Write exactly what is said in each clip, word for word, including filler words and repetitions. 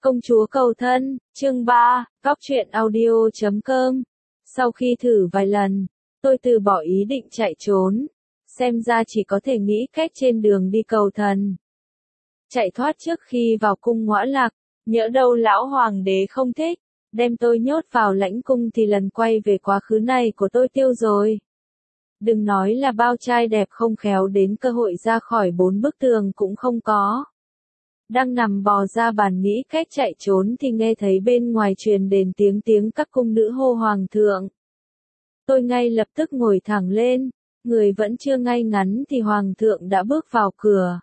Công chúa cầu thân, chương ba, góc truyện audio chấm com. Sau khi thử vài lần, tôi từ bỏ ý định chạy trốn. Xem ra chỉ có thể nghĩ cách trên đường đi cầu thần. Chạy thoát trước khi vào cung Ngõa Lạc, nhỡ đâu lão hoàng đế không thích, đem tôi nhốt vào lãnh cung thì lần quay về quá khứ này của tôi tiêu rồi. Đừng nói là bao trai đẹp không khéo đến cơ hội ra khỏi bốn bức tường cũng không có. Đang nằm bò ra bàn nghĩ cách chạy trốn thì nghe thấy bên ngoài truyền đến tiếng tiếng các cung nữ hô hoàng thượng. Tôi ngay lập tức ngồi thẳng lên, người vẫn chưa ngay ngắn thì hoàng thượng đã bước vào cửa.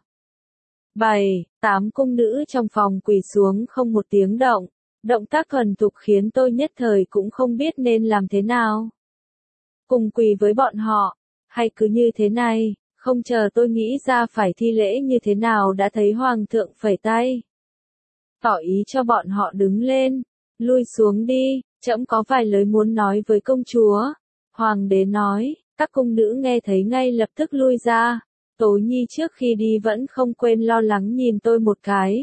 Bảy, tám cung nữ trong phòng quỳ xuống không một tiếng động, động tác thuần thục khiến tôi nhất thời cũng không biết nên làm thế nào. Cùng quỳ với bọn họ, hay cứ như thế này. Không chờ tôi nghĩ ra phải thi lễ như thế nào đã thấy hoàng thượng phẩy tay. Tỏ ý cho bọn họ đứng lên, lui xuống đi, trẫm có vài lời muốn nói với công chúa. Hoàng đế nói, các cung nữ nghe thấy ngay lập tức lui ra. Tố Nhi trước khi đi vẫn không quên lo lắng nhìn tôi một cái.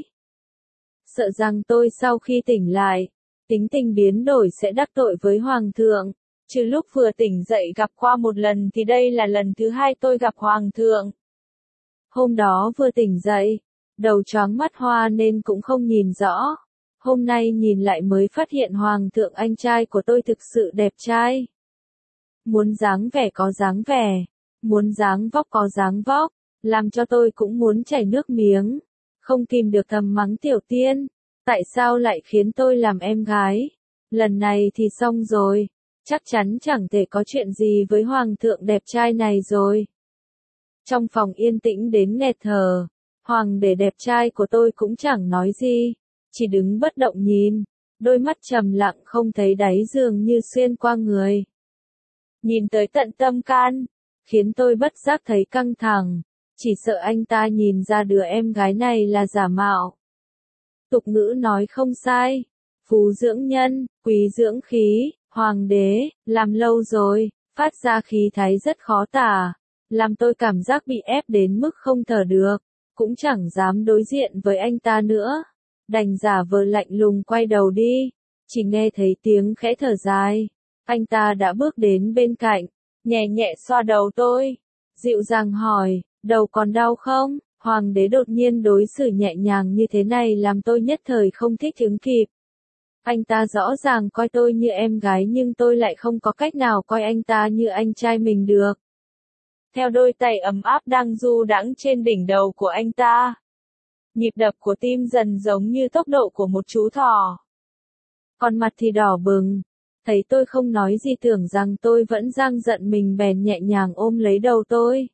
Sợ rằng tôi sau khi tỉnh lại, tính tình biến đổi sẽ đắc tội với hoàng thượng. Trừ lúc vừa tỉnh dậy gặp qua một lần thì đây là lần thứ hai tôi gặp hoàng thượng. Hôm đó vừa tỉnh dậy, đầu choáng mắt hoa nên cũng không nhìn rõ. Hôm nay nhìn lại mới phát hiện hoàng thượng anh trai của tôi thực sự đẹp trai. Muốn dáng vẻ có dáng vẻ, muốn dáng vóc có dáng vóc, làm cho tôi cũng muốn chảy nước miếng. Không kìm được thầm mắng tiểu tiên, tại sao lại khiến tôi làm em gái? Lần này thì xong rồi. Chắc chắn chẳng thể có chuyện gì với hoàng thượng đẹp trai này rồi. Trong phòng yên tĩnh đến nghẹt thở, hoàng đế đẹp trai của tôi cũng chẳng nói gì, chỉ đứng bất động nhìn, đôi mắt trầm lặng không thấy đáy dường như xuyên qua người. Nhìn tới tận tâm can, khiến tôi bất giác thấy căng thẳng, chỉ sợ anh ta nhìn ra đứa em gái này là giả mạo. Tục ngữ nói không sai, phú dưỡng nhân, quý dưỡng khí. Hoàng đế, làm lâu rồi, phát ra khí thái rất khó tả, làm tôi cảm giác bị ép đến mức không thở được, cũng chẳng dám đối diện với anh ta nữa, đành giả vờ lạnh lùng quay đầu đi, chỉ nghe thấy tiếng khẽ thở dài, anh ta đã bước đến bên cạnh, nhẹ nhẹ xoa đầu tôi, dịu dàng hỏi, đầu còn đau không? Hoàng đế đột nhiên đối xử nhẹ nhàng như thế này làm tôi nhất thời không thích ứng kịp. Anh ta rõ ràng coi tôi như em gái nhưng tôi lại không có cách nào coi anh ta như anh trai mình được. Theo đôi tay ấm áp đang du đãng trên đỉnh đầu của anh ta. Nhịp đập của tim dần giống như tốc độ của một chú thỏ. Còn mặt thì đỏ bừng. Thấy tôi không nói gì tưởng rằng tôi vẫn đang giận mình bèn nhẹ nhàng ôm lấy đầu tôi.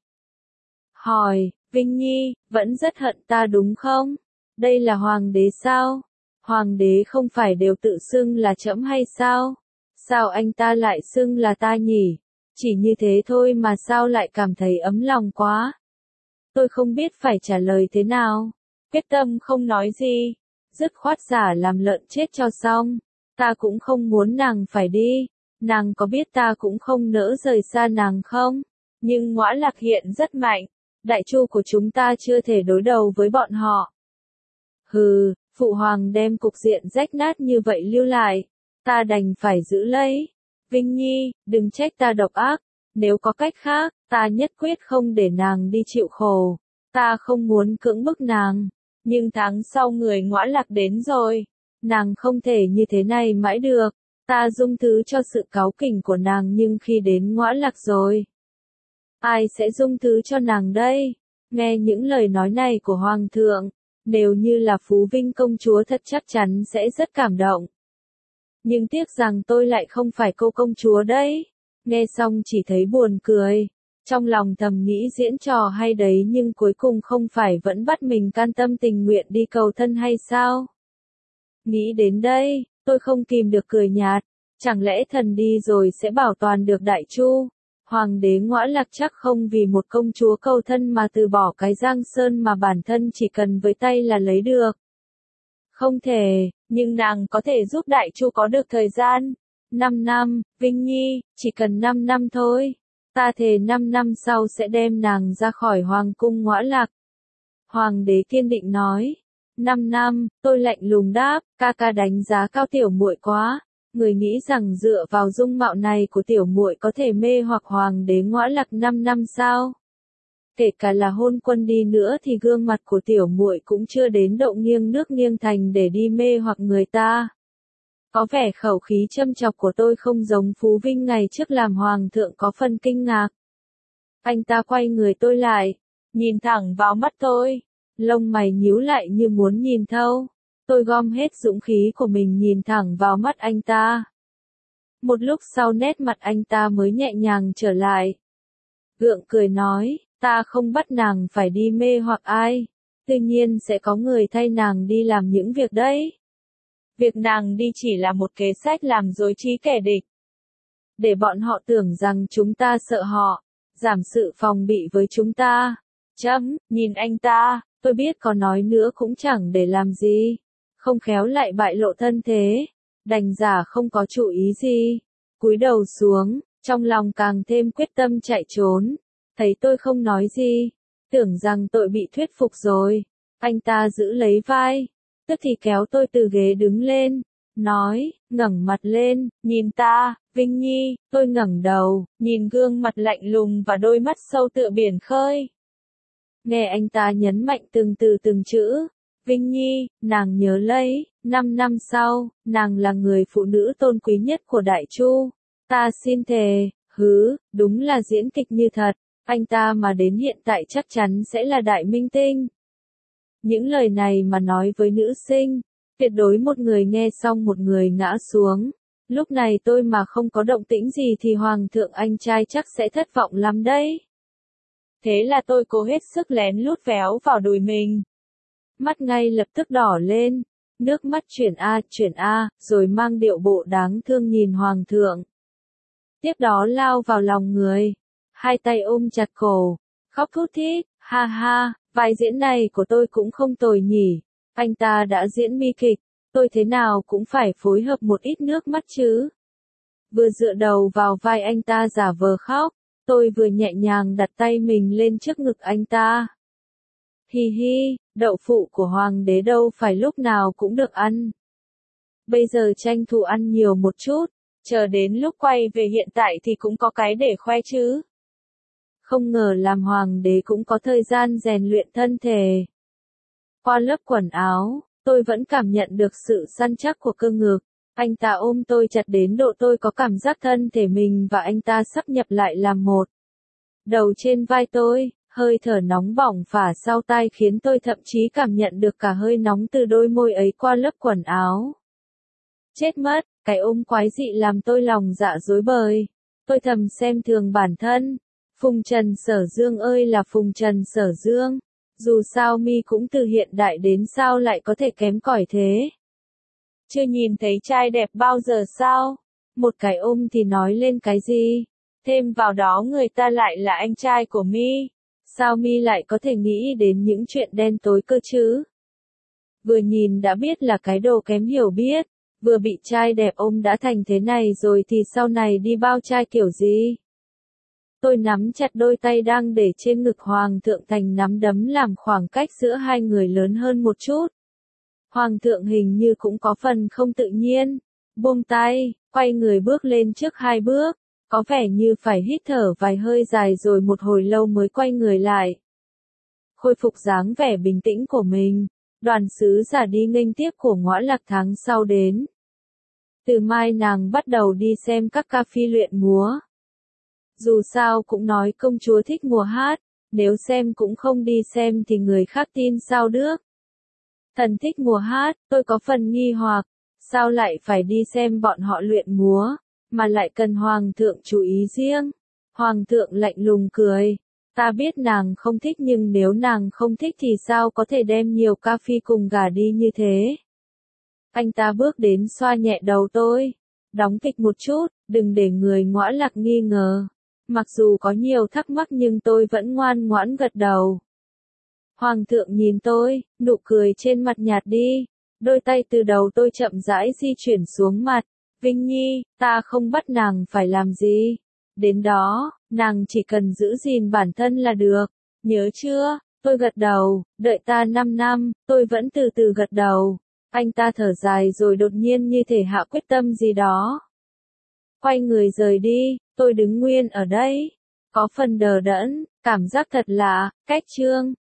Hỏi, Vinh Nhi, vẫn rất hận ta đúng không? Đây là hoàng đế sao? Hoàng đế không phải đều tự xưng là trẫm hay sao? Sao anh ta lại xưng là ta nhỉ? Chỉ như thế thôi mà sao lại cảm thấy ấm lòng quá? Tôi không biết phải trả lời thế nào. Quyết tâm không nói gì. Dứt khoát giả làm lợn chết cho xong. Ta cũng không muốn nàng phải đi. Nàng có biết ta cũng không nỡ rời xa nàng không? Nhưng Ngõa Lạc hiện rất mạnh. Đại chu của chúng ta chưa thể đối đầu với bọn họ. Hừ. Phụ hoàng đem cục diện rách nát như vậy lưu lại, ta đành phải giữ lấy. Vinh Nhi, đừng trách ta độc ác, nếu có cách khác, ta nhất quyết không để nàng đi chịu khổ. Ta không muốn cưỡng bức nàng, nhưng tháng sau người Ngõa Lạc đến rồi, nàng không thể như thế này mãi được. Ta dung thứ cho sự cáu kỉnh của nàng nhưng khi đến Ngõa Lạc rồi, ai sẽ dung thứ cho nàng đây? Nghe những lời nói này của hoàng thượng, nếu như là Phú Vinh công chúa thật chắc chắn sẽ rất cảm động. Nhưng tiếc rằng tôi lại không phải cô công chúa đấy. Nghe xong chỉ thấy buồn cười. Trong lòng thầm nghĩ diễn trò hay đấy nhưng cuối cùng không phải vẫn bắt mình can tâm tình nguyện đi cầu thân hay sao? Nghĩ đến đây, tôi không kìm được cười nhạt. Chẳng lẽ thần đi rồi sẽ bảo toàn được Đại Chu? Hoàng đế Ngõa Lạc chắc không vì một công chúa cầu thân mà từ bỏ cái Giang Sơn mà bản thân chỉ cần với tay là lấy được. Không thể, nhưng nàng có thể giúp Đại Chu có được thời gian. Năm năm, Vinh Nhi, chỉ cần năm năm thôi. Ta thề năm năm sau sẽ đem nàng ra khỏi Hoàng cung Ngõa Lạc. Hoàng đế kiên định nói. Năm năm, tôi lạnh lùng đáp, ca ca đánh giá cao tiểu muội quá. Người nghĩ rằng dựa vào dung mạo này của tiểu muội có thể mê hoặc hoàng đế Ngõa Lạc năm năm sao? Kể cả là hôn quân đi nữa thì gương mặt của tiểu muội cũng chưa đến độ nghiêng nước nghiêng thành để đi mê hoặc người ta. Có vẻ khẩu khí châm chọc của tôi không giống Phú Vinh ngày trước làm hoàng thượng có phần kinh ngạc. Anh ta quay người tôi lại, nhìn thẳng vào mắt tôi, lông mày nhíu lại như muốn nhìn thấu. Tôi gom hết dũng khí của mình nhìn thẳng vào mắt anh ta. Một lúc sau nét mặt anh ta mới nhẹ nhàng trở lại. Gượng cười nói, ta không bắt nàng phải đi mê hoặc ai. Tuy nhiên sẽ có người thay nàng đi làm những việc đấy. Việc nàng đi chỉ là một kế sách làm dối trí kẻ địch. Để bọn họ tưởng rằng chúng ta sợ họ, giảm sự phòng bị với chúng ta. Chấm, nhìn anh ta, tôi biết có nói nữa cũng chẳng để làm gì. Không khéo lại bại lộ thân thế. Đành giả không có chủ ý gì. Cúi đầu xuống, trong lòng càng thêm quyết tâm chạy trốn. Thấy tôi không nói gì, tưởng rằng tôi bị thuyết phục rồi. Anh ta giữ lấy vai, tức thì kéo tôi từ ghế đứng lên, nói, ngẩng mặt lên, nhìn ta, Vinh Nhi. Tôi ngẩng đầu, nhìn gương mặt lạnh lùng và đôi mắt sâu tựa biển khơi. Nghe anh ta nhấn mạnh từng từ từng chữ, Vinh Nhi, nàng nhớ lấy, năm năm sau, nàng là người phụ nữ tôn quý nhất của Đại Chu. Ta xin thề, hứ, đúng là diễn kịch như thật. Anh ta mà đến hiện tại chắc chắn sẽ là đại minh tinh. Những lời này mà nói với nữ sinh, tuyệt đối một người nghe xong một người ngã xuống. Lúc này tôi mà không có động tĩnh gì thì hoàng thượng anh trai chắc sẽ thất vọng lắm đấy. Thế là tôi cố hết sức lén lút véo vào đùi mình. Mắt ngay lập tức đỏ lên, nước mắt chuyển a chuyển a, rồi mang điệu bộ đáng thương nhìn hoàng thượng. Tiếp đó lao vào lòng người. Hai tay ôm chặt cổ, khóc thút thít, ha ha, vai diễn này của tôi cũng không tồi nhỉ. Anh ta đã diễn bi kịch, tôi thế nào cũng phải phối hợp một ít nước mắt chứ. Vừa dựa đầu vào vai anh ta giả vờ khóc, tôi vừa nhẹ nhàng đặt tay mình lên trước ngực anh ta. Hi hi, đậu phụ của hoàng đế đâu phải lúc nào cũng được ăn. Bây giờ tranh thủ ăn nhiều một chút, chờ đến lúc quay về hiện tại thì cũng có cái để khoe chứ. Không ngờ làm hoàng đế cũng có thời gian rèn luyện thân thể. Qua lớp quần áo, tôi vẫn cảm nhận được sự săn chắc của cơ ngực. Anh ta ôm tôi chặt đến độ tôi có cảm giác thân thể mình và anh ta sắp nhập lại làm một. Đầu trên vai tôi, hơi thở nóng bỏng phả sau tai khiến tôi thậm chí cảm nhận được cả hơi nóng từ đôi môi ấy qua lớp quần áo. Chết mất, cái ôm quái dị làm tôi lòng dạ rối bời. Tôi thầm xem thường bản thân. Phùng Trần Sở Dương ơi là Phùng Trần Sở Dương. Dù sao mi cũng từ hiện đại đến sao lại có thể kém cỏi thế. Chưa nhìn thấy trai đẹp bao giờ sao? Một cái ôm thì nói lên cái gì? Thêm vào đó người ta lại là anh trai của mi. Sao mi lại có thể nghĩ đến những chuyện đen tối cơ chứ? Vừa nhìn đã biết là cái đồ kém hiểu biết. Vừa bị trai đẹp ôm đã thành thế này rồi thì sau này đi bao trai kiểu gì? Tôi nắm chặt đôi tay đang để trên ngực hoàng thượng thành nắm đấm làm khoảng cách giữa hai người lớn hơn một chút. Hoàng thượng hình như cũng có phần không tự nhiên. Buông tay, quay người bước lên trước hai bước. Có vẻ như phải hít thở vài hơi dài rồi một hồi lâu mới quay người lại. Khôi phục dáng vẻ bình tĩnh của mình. Đoàn sứ giả đi nghênh tiếp của Ngõa Lạc tháng sau đến. Từ mai nàng bắt đầu đi xem các ca phi luyện múa. Dù sao cũng nói công chúa thích mùa hát, nếu xem cũng không đi xem thì người khác tin sao được. Thần thích mùa hát, tôi có phần nghi hoặc, sao lại phải đi xem bọn họ luyện múa, mà lại cần hoàng thượng chú ý riêng. Hoàng thượng lạnh lùng cười, ta biết nàng không thích nhưng nếu nàng không thích thì sao có thể đem nhiều ca phi cùng gả đi như thế. Anh ta bước đến xoa nhẹ đầu tôi, đóng kịch một chút, đừng để người Ngõa Lạc nghi ngờ. Mặc dù có nhiều thắc mắc nhưng tôi vẫn ngoan ngoãn gật đầu. Hoàng thượng nhìn tôi, nụ cười trên mặt nhạt đi, đôi tay từ đầu tôi chậm rãi di chuyển xuống mặt. Vinh Nhi, ta không bắt nàng phải làm gì. Đến đó, nàng chỉ cần giữ gìn bản thân là được. Nhớ chưa, Tôi gật đầu, đợi ta năm năm, tôi vẫn từ từ gật đầu. Anh ta thở dài rồi đột nhiên như thể hạ quyết tâm gì đó. Quay người rời đi, tôi đứng nguyên ở đây. Có phần đờ đẫn, cảm giác thật lạ, cách chương.